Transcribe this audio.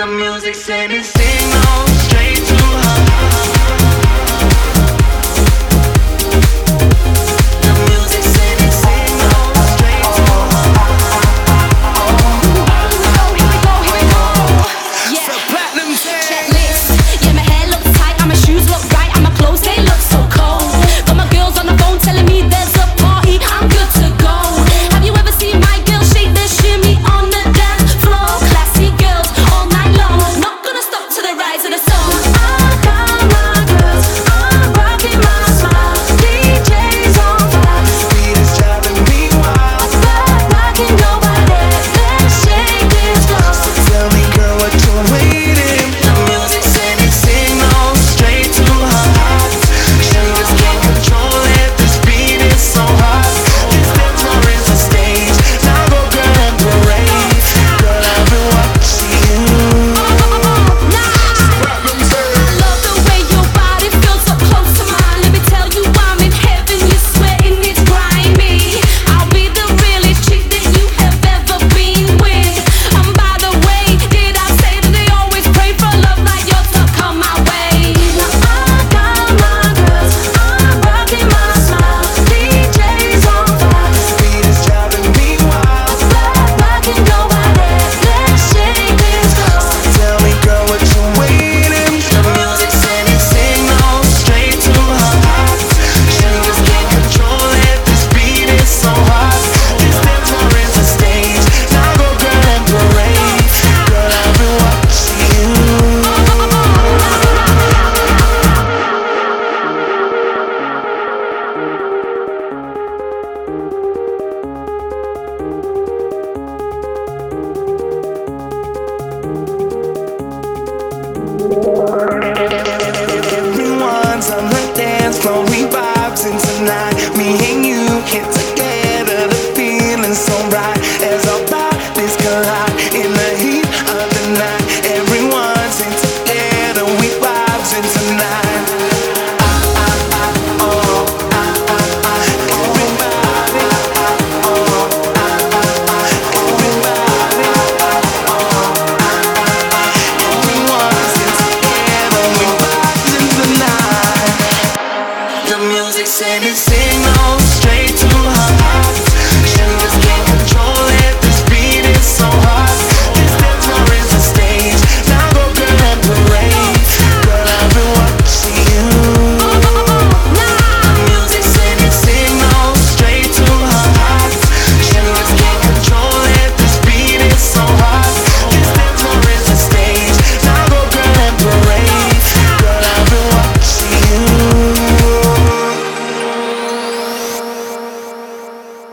The music sending signals straight to her. The music sending signals straight to her. Here we go. Yeah. So platinum Checklist. Yeah, my hair looks tight, and my shoes look right, and my clothes they look so cold. Got my girls on the phone telling me there's a party, I'm good to go. Have you ever seen my girls shake their shimmy on the dance floor? Classy girls all night long, not gonna stop till the rise of the sun. I got my girls, I'm rocking my smile. DJ's on fire, the beat is driving me wild. rocking nobody. Let's shake this floor. So tell me, girl, what you waiting? The music sending signals straight to her heart. She just can't control it. This beat is so hot. This dance floor is a stage. Now go, girl, and parade. Girl, I've been watching you. Love the way your body feels so close to mine. Let me tell you I'm in heaven. You're sweating, it's grimy. I'll be the realest chick that you have ever been with. And by the way, did I say that they always pray for love like yours to come my way? Now I got my girls, I'm rocking my smile. DJ's on fire, This beat is driving me wild. rocking nobody. Let's shake this floor. Tell me, girl, what you waiting? The music sending signals straight to her heart. She just can't control it. This beat is so hot. This dance floor is a stage. Now go, girl, and parade. Girl, I've been watching you. Everyone's on the dance floor, we vibes in tonight. Me and you get together, the feeling's so right.